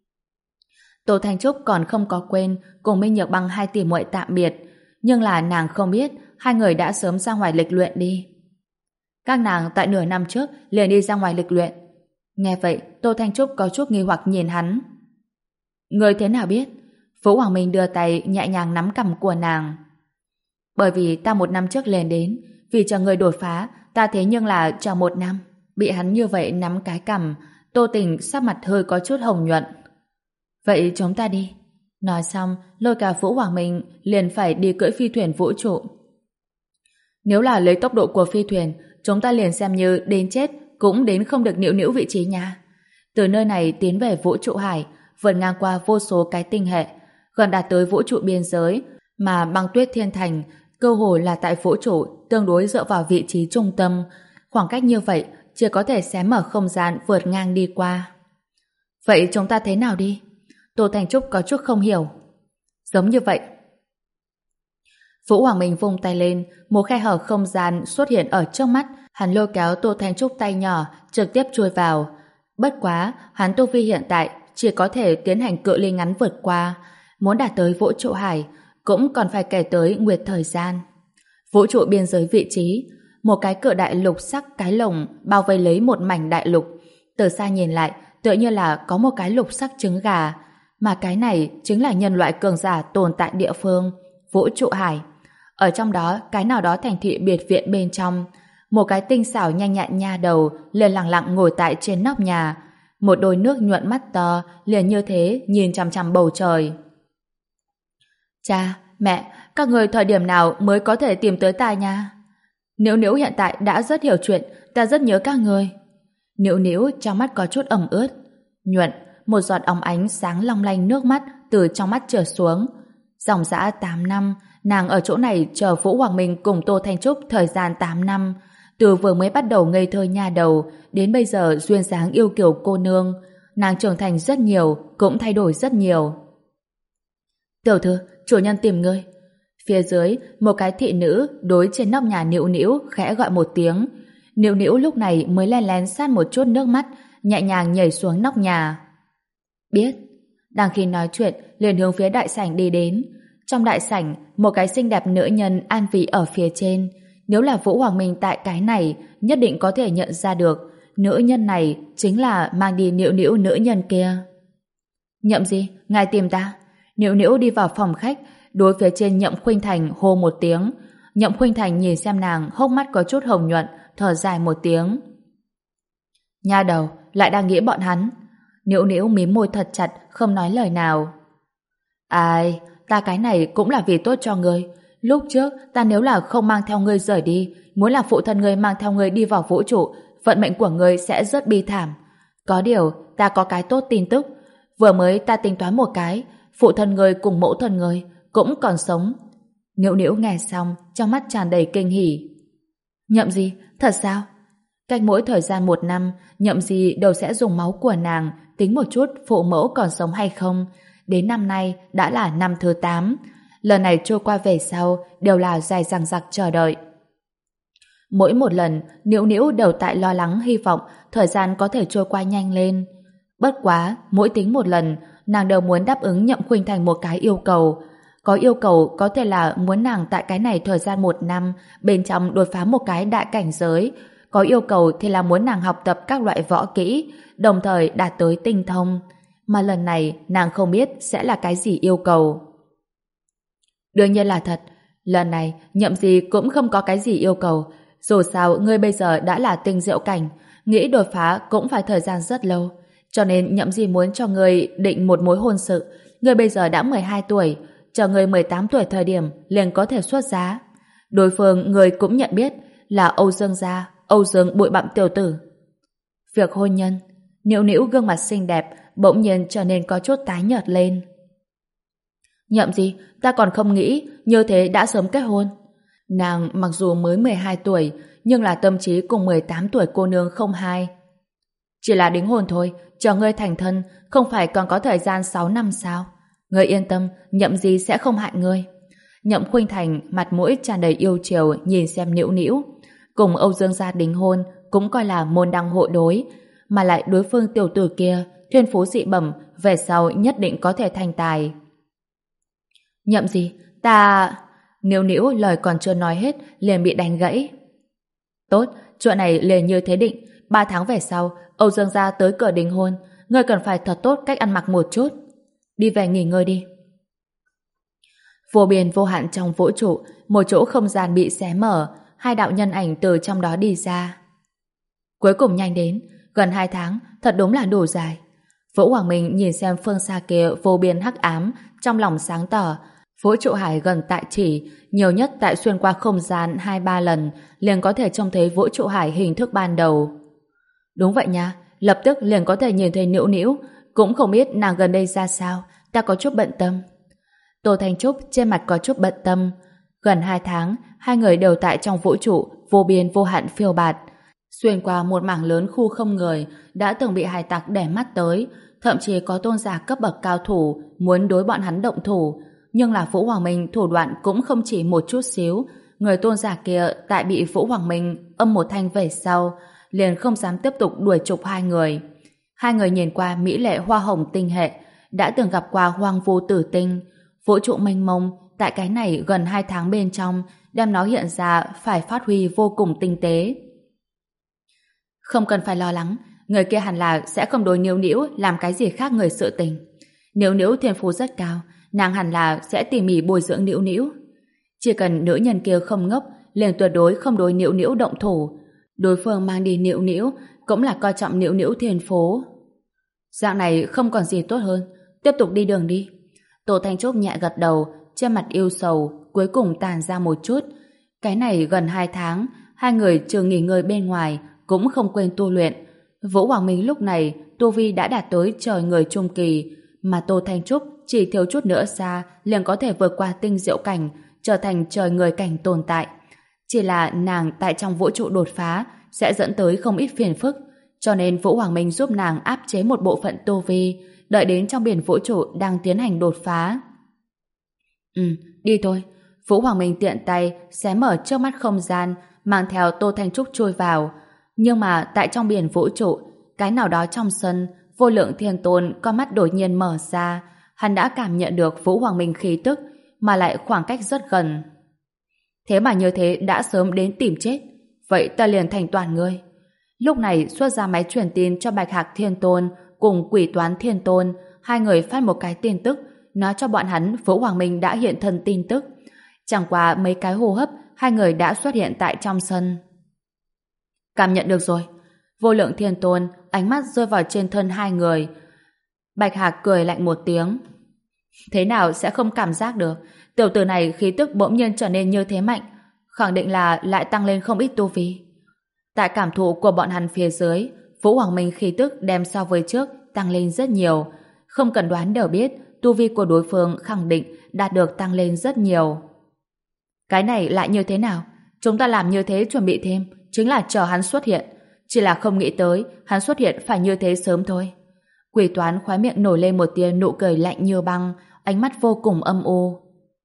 [SPEAKER 1] Tô Thanh Trúc còn không có quên cùng Minh Nhược Băng hai tỷ muội tạm biệt, nhưng là nàng không biết hai người đã sớm ra ngoài lịch luyện đi. Các nàng tại nửa năm trước liền đi ra ngoài lịch luyện. Nghe vậy, Tô Thanh Trúc có chút nghi hoặc nhìn hắn. Người thế nào biết? Vũ Hoàng Minh đưa tay nhẹ nhàng nắm cằm của nàng. Bởi vì ta một năm trước liền đến, vì chờ người đột phá, ta thế nhưng là chờ một năm. Bị hắn như vậy nắm cái cằm, Tô Tình sắc mặt hơi có chút hồng nhuận. Vậy chúng ta đi. Nói xong, lôi cả Vũ Hoàng Minh liền phải đi cưỡi phi thuyền vũ trụ. Nếu là lấy tốc độ của phi thuyền, chúng ta liền xem như đến chết cũng đến không được Nữu Nữu vị trí nha. Từ nơi này tiến về vũ trụ hải, vượt ngang qua vô số cái tinh hệ, gần đạt tới vũ trụ biên giới, mà Băng Tuyết Thiên Thành cơ hồ là tại vũ trụ tương đối dựa vào vị trí trung tâm. Khoảng cách như vậy chỉ có thể xé mở không gian vượt ngang đi qua. Vậy chúng ta thế nào đi? Tô Thanh Trúc có chút không hiểu. Giống như vậy. Vũ Hoàng Minh vung tay lên, một khe hở không gian xuất hiện ở trước mắt, hắn lôi kéo Tô Thanh Trúc tay nhỏ, trực tiếp chui vào. Bất quá, hắn tu vi hiện tại chỉ có thể tiến hành cự ly ngắn vượt qua, muốn đạt tới vũ trụ hải, cũng còn phải kể tới nguyệt thời gian. Vũ trụ biên giới vị trí, một cái cự đại lục sắc cái lồng bao vây lấy một mảnh đại lục. Từ xa nhìn lại, tựa như là có một cái lục sắc trứng gà, mà cái này chính là nhân loại cường giả tồn tại địa phương, vũ trụ hải. Ở trong đó, cái nào đó thành thị biệt viện bên trong, một cái tinh xảo nhanh nhẹn nha đầu liền lặng lặng ngồi tại trên nóc nhà, một đôi nước nhuận mắt to liền như thế nhìn chằm chằm bầu trời. Cha, mẹ, các người thời điểm nào mới có thể tìm tới ta nha? Nữu Nữu hiện tại đã rất hiểu chuyện, ta rất nhớ các người. Nữu Nữu trong mắt có chút ẩm ướt, nhuận, một giọt óng ánh sáng long lanh nước mắt từ trong mắt trượt xuống. Dòng dã tám năm, nàng ở chỗ này chờ Vũ Hoàng Minh cùng Tô Thanh Trúc thời gian tám năm, từ vừa mới bắt đầu ngây thơ nha đầu đến bây giờ duyên dáng yêu kiều cô nương, nàng trưởng thành rất nhiều, cũng thay đổi rất nhiều. Tiểu thư, chủ nhân tìm ngươi. Phía dưới, một cái thị nữ đối trên nóc nhà Nữu Nữu khẽ gọi một tiếng. Nữu Nữu lúc này mới len lén sát một chút nước mắt, nhẹ nhàng nhảy xuống nóc nhà. Biết. Đang khi nói chuyện, liền hướng phía đại sảnh đi đến. Trong đại sảnh, một cái xinh đẹp nữ nhân an vị ở phía trên. Nếu là Vũ Hoàng Minh tại cái này, nhất định có thể nhận ra được. Nữ nhân này chính là mang đi Nữu Nữu nữ nhân kia. Nhậm gì? Ngài tìm ta? Nữu Nữu đi vào phòng khách, đối phía trên Nhậm Khuynh Thành hô một tiếng. Nhậm Khuynh Thành nhìn xem nàng, hốc mắt có chút hồng nhuận, thở dài một tiếng. Nha đầu, lại đang nghĩ bọn hắn. Nữu Nữu mím môi thật chặt, không nói lời nào. Ai, ta cái này cũng là vì tốt cho ngươi. Lúc trước, ta nếu là không mang theo ngươi rời đi, muốn là phụ thân ngươi mang theo ngươi đi vào vũ trụ, vận mệnh của ngươi sẽ rất bi thảm. Có điều, ta có cái tốt tin tức. Vừa mới ta tính toán một cái, phụ thân ngươi cùng mẫu thân ngươi cũng còn sống. Nữu Nữu nghe xong, trong mắt tràn đầy kinh hỉ. Nhậm gì? Thật sao? Cách mỗi thời gian một năm, Nhậm gì đều sẽ dùng máu của nàng tính một chút phụ mẫu còn sống hay không. Đến năm nay đã là năm thứ tám. Lần này trôi qua về sau đều là dài dằng dặc chờ đợi. Mỗi một lần, Nữu Nữu đều tại lo lắng hy vọng thời gian có thể trôi qua nhanh lên. Bất quá, mỗi tính một lần, nàng đều muốn đáp ứng Nhậm Khuynh Thành một cái yêu cầu. Có yêu cầu có thể là muốn nàng tại cái này thời gian một năm bên trong đột phá một cái đại cảnh giới. Có yêu cầu thì là muốn nàng học tập các loại võ kỹ, đồng thời đạt tới tinh thông. Mà lần này nàng không biết sẽ là cái gì yêu cầu. Đương nhiên là thật. Lần này Nhậm gì cũng không có cái gì yêu cầu. Dù sao ngươi bây giờ đã là tinh diệu cảnh, nghĩ đột phá cũng phải thời gian rất lâu. Cho nên Nhậm gì muốn cho ngươi định một mối hôn sự. Ngươi bây giờ đã mười hai tuổi, chờ ngươi mười tám tuổi thời điểm liền có thể xuất giá. Đối phương ngươi cũng nhận biết là Âu Dương gia, Âu Dương bụi bặm tiểu tử. Việc hôn nhân, Nữu Nữu gương mặt xinh đẹp bỗng nhiên trở nên có chút tái nhợt lên. Nhậm gì, ta còn không nghĩ như thế đã sớm kết hôn. Nàng mặc dù mới mười hai tuổi, nhưng là tâm trí cùng mười tám tuổi cô nương không hai. Chỉ là đính hôn thôi, chờ ngươi thành thân, không phải còn có thời gian sáu năm sao? Ngươi yên tâm, Nhậm gì sẽ không hại ngươi. Nhậm Khuynh Thành mặt mũi tràn đầy yêu chiều nhìn xem Nữu Nữu. Cùng Âu Dương gia đính hôn cũng coi là môn đăng hộ đối, mà lại đối phương tiểu tử kia thiên phú dị bẩm, về sau nhất định có thể thành tài. Nhậm gì, ta... Nữu Nữu lời còn chưa nói hết liền bị đánh gãy. Tốt, chuyện này liền như thế định. Ba tháng về sau, Âu Dương gia tới cửa đính hôn, ngươi cần phải thật tốt cách ăn mặc một chút. Đi về nghỉ ngơi đi. Vô biên vô hạn trong vũ trụ, một chỗ không gian bị xé mở, hai đạo nhân ảnh từ trong đó đi ra. Cuối cùng nhanh đến, gần hai tháng, thật đúng là đủ dài. Vũ Hoàng Minh nhìn xem phương xa kia vô biên hắc ám, trong lòng sáng tỏ. Vũ trụ hải gần tại chỉ, nhiều nhất tại xuyên qua không gian hai ba lần, liền có thể trông thấy vũ trụ hải hình thức ban đầu. Đúng vậy nha, lập tức liền có thể nhìn thấy Nữu Nữu, cũng không biết nàng gần đây ra sao, ta có chút bận tâm. Tô Thanh Trúc trên mặt có chút bận tâm. Gần hai tháng, hai người đều tại trong vũ trụ vô biên vô hạn phiêu bạt. Xuyên qua một mảng lớn khu không người, đã từng bị hải tặc để mắt tới, thậm chí có tôn giả cấp bậc cao thủ muốn đối bọn hắn động thủ. Nhưng là Vũ Hoàng Minh thủ đoạn cũng không chỉ một chút xíu. Người tôn giả kia tại bị Vũ Hoàng Minh âm một thanh về sau, liền không dám tiếp tục đuổi trục hai người. Hai người nhìn qua mỹ lệ hoa hồng tinh hệ, đã từng gặp qua hoang vu tử tinh. Vũ trụ mênh mông, tại cái này gần hai tháng bên trong, đem nó hiện ra phải phát huy vô cùng tinh tế. Không cần phải lo lắng, người kia hẳn là sẽ không đối Nữu Nữu làm cái gì khác người sự tình. Nữu Nữu thiên phú rất cao, nàng hẳn là sẽ tỉ mỉ bồi dưỡng Nữu Nữu. Chỉ cần nữ nhân kia không ngốc, liền tuyệt đối không đối Nữu Nữu động thủ. Đối phương mang đi Nữu Nữu cũng là coi trọng Nữu Nữu thiên phú. Dạng này không còn gì tốt hơn, tiếp tục đi đường đi. Tô Thanh Trúc nhẹ gật đầu, trên mặt yêu sầu cuối cùng tàn ra một chút. Cái này gần hai tháng, hai người trừ nghỉ ngơi bên ngoài cũng không quên tu luyện. Vũ Hoàng Minh lúc này tu vi đã đạt tới trời người trung kỳ, mà Tô Thanh Trúc chỉ thiếu chút nữa xa liền có thể vượt qua tinh diệu cảnh, trở thành trời người cảnh tồn tại. Chỉ là nàng tại trong vũ trụ đột phá sẽ dẫn tới không ít phiền phức, cho nên Vũ Hoàng Minh giúp nàng áp chế một bộ phận tu vi, đợi đến trong biển vũ trụ đang tiến hành đột phá. Ừ, đi thôi. Vũ Hoàng Minh tiện tay xé mở trước mắt không gian, mang theo Tô Thanh Trúc trôi vào. Nhưng mà tại trong biển vũ trụ, cái nào đó trong sân, Vô Lượng Thiên Tôn con mắt đột nhiên mở ra, hắn đã cảm nhận được Vũ Hoàng Minh khí tức, mà lại khoảng cách rất gần. Thế mà như thế đã sớm đến tìm chết, vậy ta liền thành toàn ngươi. Lúc này xuất ra máy truyền tin cho Bạch Hạc Thiên Tôn cùng Quỷ Toán Thiên Tôn, hai người phát một cái tin tức, nói cho bọn hắn Vũ Hoàng Minh đã hiện thân tin tức. Chẳng qua mấy cái hô hấp, hai người đã xuất hiện tại trong sân. Cảm nhận được rồi. Vô Lượng Thiên Tôn ánh mắt rơi vào trên thân hai người. Bạch Hạc cười lạnh một tiếng. Thế nào sẽ không cảm giác được? Tiểu tử này khí tức bỗng nhiên trở nên như thế mạnh, khẳng định là lại tăng lên không ít tu vi. Tại cảm thụ của bọn hắn phía dưới, Vũ Hoàng Minh khí tức đem so với trước tăng lên rất nhiều. Không cần đoán đều biết, tu vi của đối phương khẳng định đạt được tăng lên rất nhiều. Cái này lại như thế nào? Chúng ta làm như thế chuẩn bị thêm, chính là chờ hắn xuất hiện. Chỉ là không nghĩ tới, hắn xuất hiện phải như thế sớm thôi. Quỷ Toán khóe miệng nổi lên một tia nụ cười lạnh như băng, ánh mắt vô cùng âm u.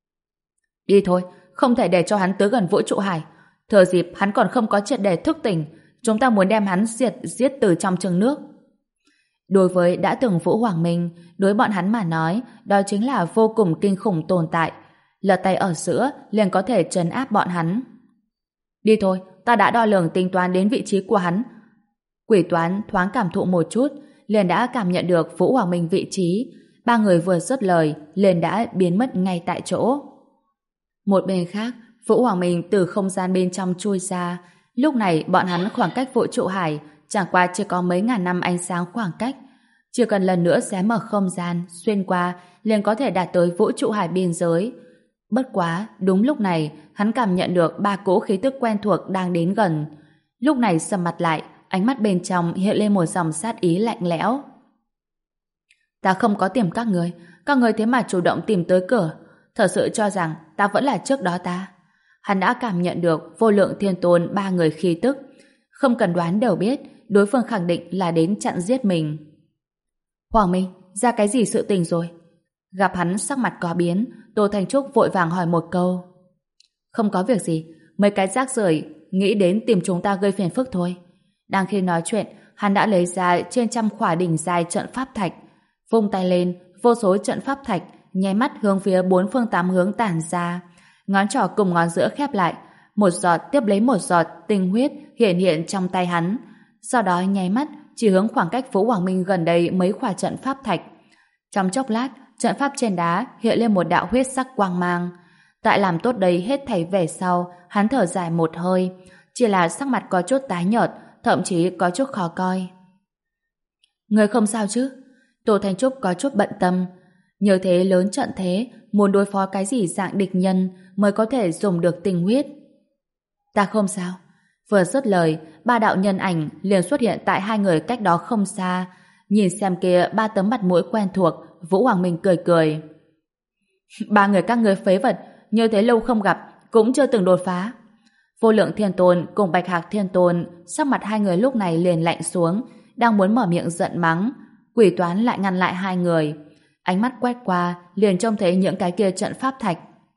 [SPEAKER 1] Đi thôi, không thể để cho hắn tới gần vũ trụ hải. Thừa dịp hắn còn không có triệt để thức tỉnh, chúng ta muốn đem hắn diệt giết từ trong chừng nước. Đối với đã từng Vũ Hoàng Minh, đối bọn hắn mà nói, đó chính là vô cùng kinh khủng tồn tại. Lật tay ở giữa liền có thể trấn áp bọn hắn. Đi thôi, ta đã đo lường tính toán đến vị trí của hắn. Quỷ Toán thoáng cảm thụ một chút, liền đã cảm nhận được Vũ Hoàng Minh vị trí. Ba người vừa dứt lời, liền đã biến mất ngay tại chỗ. Một bên khác, Vũ Hoàng Minh từ không gian bên trong chui ra. Lúc này bọn hắn khoảng cách vũ trụ hải chẳng qua chỉ có mấy ngàn năm ánh sáng khoảng cách. Chỉ cần lần nữa xé mở không gian, xuyên qua, liền có thể đạt tới vũ trụ hải biên giới. Bất quá, đúng lúc này, hắn cảm nhận được ba cỗ khí tức quen thuộc đang đến gần. Lúc này sầm mặt lại, ánh mắt bên trong hiện lên một dòng sát ý lạnh lẽo. Ta không có tìm các người, các người thế mà chủ động tìm tới cửa. Thật sự cho rằng ta vẫn là trước đó ta. Hắn đã cảm nhận được Vô Lượng Thiên Tôn ba người khí tức. Không cần đoán đều biết, đối phương khẳng định là đến chặn giết mình. Hoàng Minh, ra cái gì sự tình rồi? Gặp hắn sắc mặt có biến, Tô Thanh Trúc vội vàng hỏi một câu. Không có việc gì, mấy cái rác rưởi nghĩ đến tìm chúng ta gây phiền phức thôi. Đang khi nói chuyện, hắn đã lấy ra trên trăm khỏa đỉnh dài trận pháp thạch. Vung tay lên, vô số trận pháp thạch nháy mắt hướng phía bốn phương tám hướng tản ra. Ngón trỏ cùng ngón giữa khép lại, một giọt tiếp lấy một giọt tinh huyết hiện hiện trong tay hắn. Sau đó nháy mắt chỉ hướng khoảng cách Vũ Hoàng Minh gần đây mấy khỏa trận pháp thạch. Trong chốc lát, trận pháp trên đá hiện lên một đạo huyết sắc quang mang. Tại làm tốt đấy hết thảy về sau, hắn thở dài một hơi, chỉ là sắc mặt có chút tái nhợt, thậm chí có chút khó coi. Người không sao chứ? Tô Thanh Trúc có chút bận tâm. Như thế lớn trận thế, muốn đối phó cái gì dạng địch nhân mới có thể dùng được tinh huyết. Ta không sao. Vừa dứt lời, ba đạo nhân ảnh liền xuất hiện tại hai người cách đó không xa. Nhìn xem kia ba tấm mặt mũi quen thuộc, Vũ Hoàng Minh cười cười. Ba người các người phế vật, như thế lâu không gặp, cũng chưa từng đột phá. Vô Lượng Thiên Tôn cùng Bạch Hạc Thiên Tôn, sắc mặt hai người lúc này liền lạnh xuống, đang muốn mở miệng giận mắng. Quỷ Toán lại ngăn lại hai người. Ánh mắt quét qua, liền trông thấy những cái kia trận pháp thạch.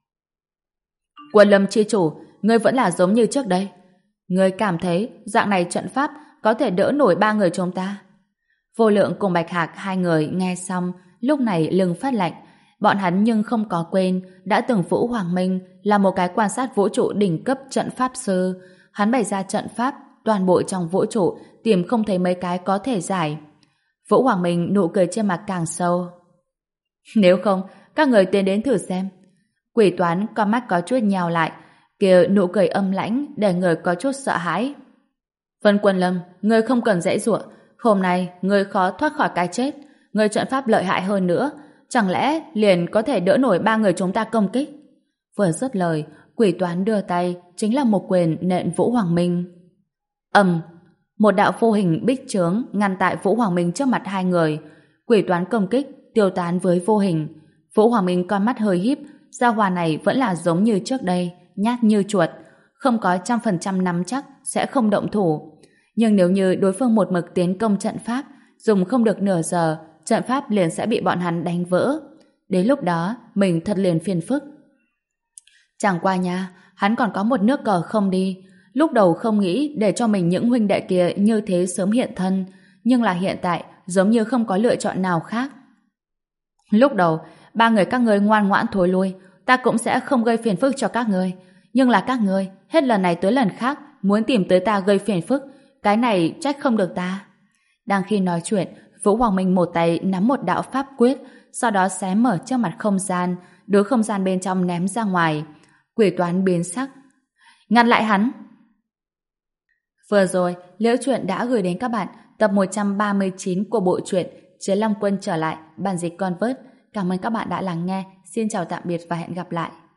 [SPEAKER 1] Quân Lâm chi chủ, ngươi vẫn là giống như trước đây. Ngươi cảm thấy dạng này trận pháp có thể đỡ nổi ba người chúng ta? Vô Lượng cùng Bạch Hạc hai người nghe xong, lúc này lưng phát lạnh. Bọn hắn nhưng không có quên đã từng Vũ Hoàng Minh là một cái quan sát vũ trụ đỉnh cấp trận pháp sư. Hắn bày ra trận pháp toàn bộ trong vũ trụ, tìm không thấy mấy cái có thể giải. Vũ Hoàng Minh nụ cười trên mặt càng sâu. Nếu không, các người tiến đến thử xem. Quỷ Toán con mắt có chút nhào lại, kia nụ cười âm lãnh để người có chút sợ hãi. Vân Quân Lâm, ngươi không cần dãy giụa. Hôm nay ngươi khó thoát khỏi cái chết. Ngươi trận pháp lợi hại hơn nữa, chẳng lẽ liền có thể đỡ nổi ba người chúng ta công kích? Vừa dứt lời, Quỷ Toán đưa tay chính là một quyền nện Vũ Hoàng Minh. Ầm, một đạo vô hình bích chướng ngăn tại Vũ Hoàng Minh trước mặt hai người. Quỷ Toán công kích tiêu tán với vô hình. Vũ Hoàng Minh con mắt hơi híp, gia hỏa này vẫn là giống như trước đây, nhát như chuột, không có trăm phần trăm nắm chắc sẽ không động thủ. Nhưng nếu như đối phương một mực tiến công trận pháp, dùng không được nửa giờ, trận pháp liền sẽ bị bọn hắn đánh vỡ. Đến lúc đó, mình thật liền phiền phức. Chẳng qua nha, hắn còn có một nước cờ không đi. Lúc đầu không nghĩ để cho mình những huynh đệ kia như thế sớm hiện thân, nhưng là hiện tại giống như không có lựa chọn nào khác. Lúc đầu, ba người các ngươi ngoan ngoãn thối lui, ta cũng sẽ không gây phiền phức cho các ngươi. Nhưng là các ngươi, hết lần này tới lần khác, muốn tìm tới ta gây phiền phức, cái này trách không được ta. Đang khi nói chuyện, Vũ Hoàng Minh một tay nắm một đạo pháp quyết, sau đó xé mở trước mặt không gian, đứa không gian bên trong ném ra ngoài. Quỷ toán biến sắc. Ngăn lại hắn! Vừa rồi, Liễu Chuyện đã gửi đến các bạn tập một trăm ba mươi chín của bộ truyện Chiến Long Quân trở lại, bản dịch Convert. Cảm ơn các bạn đã lắng nghe. Xin chào tạm biệt và hẹn gặp lại.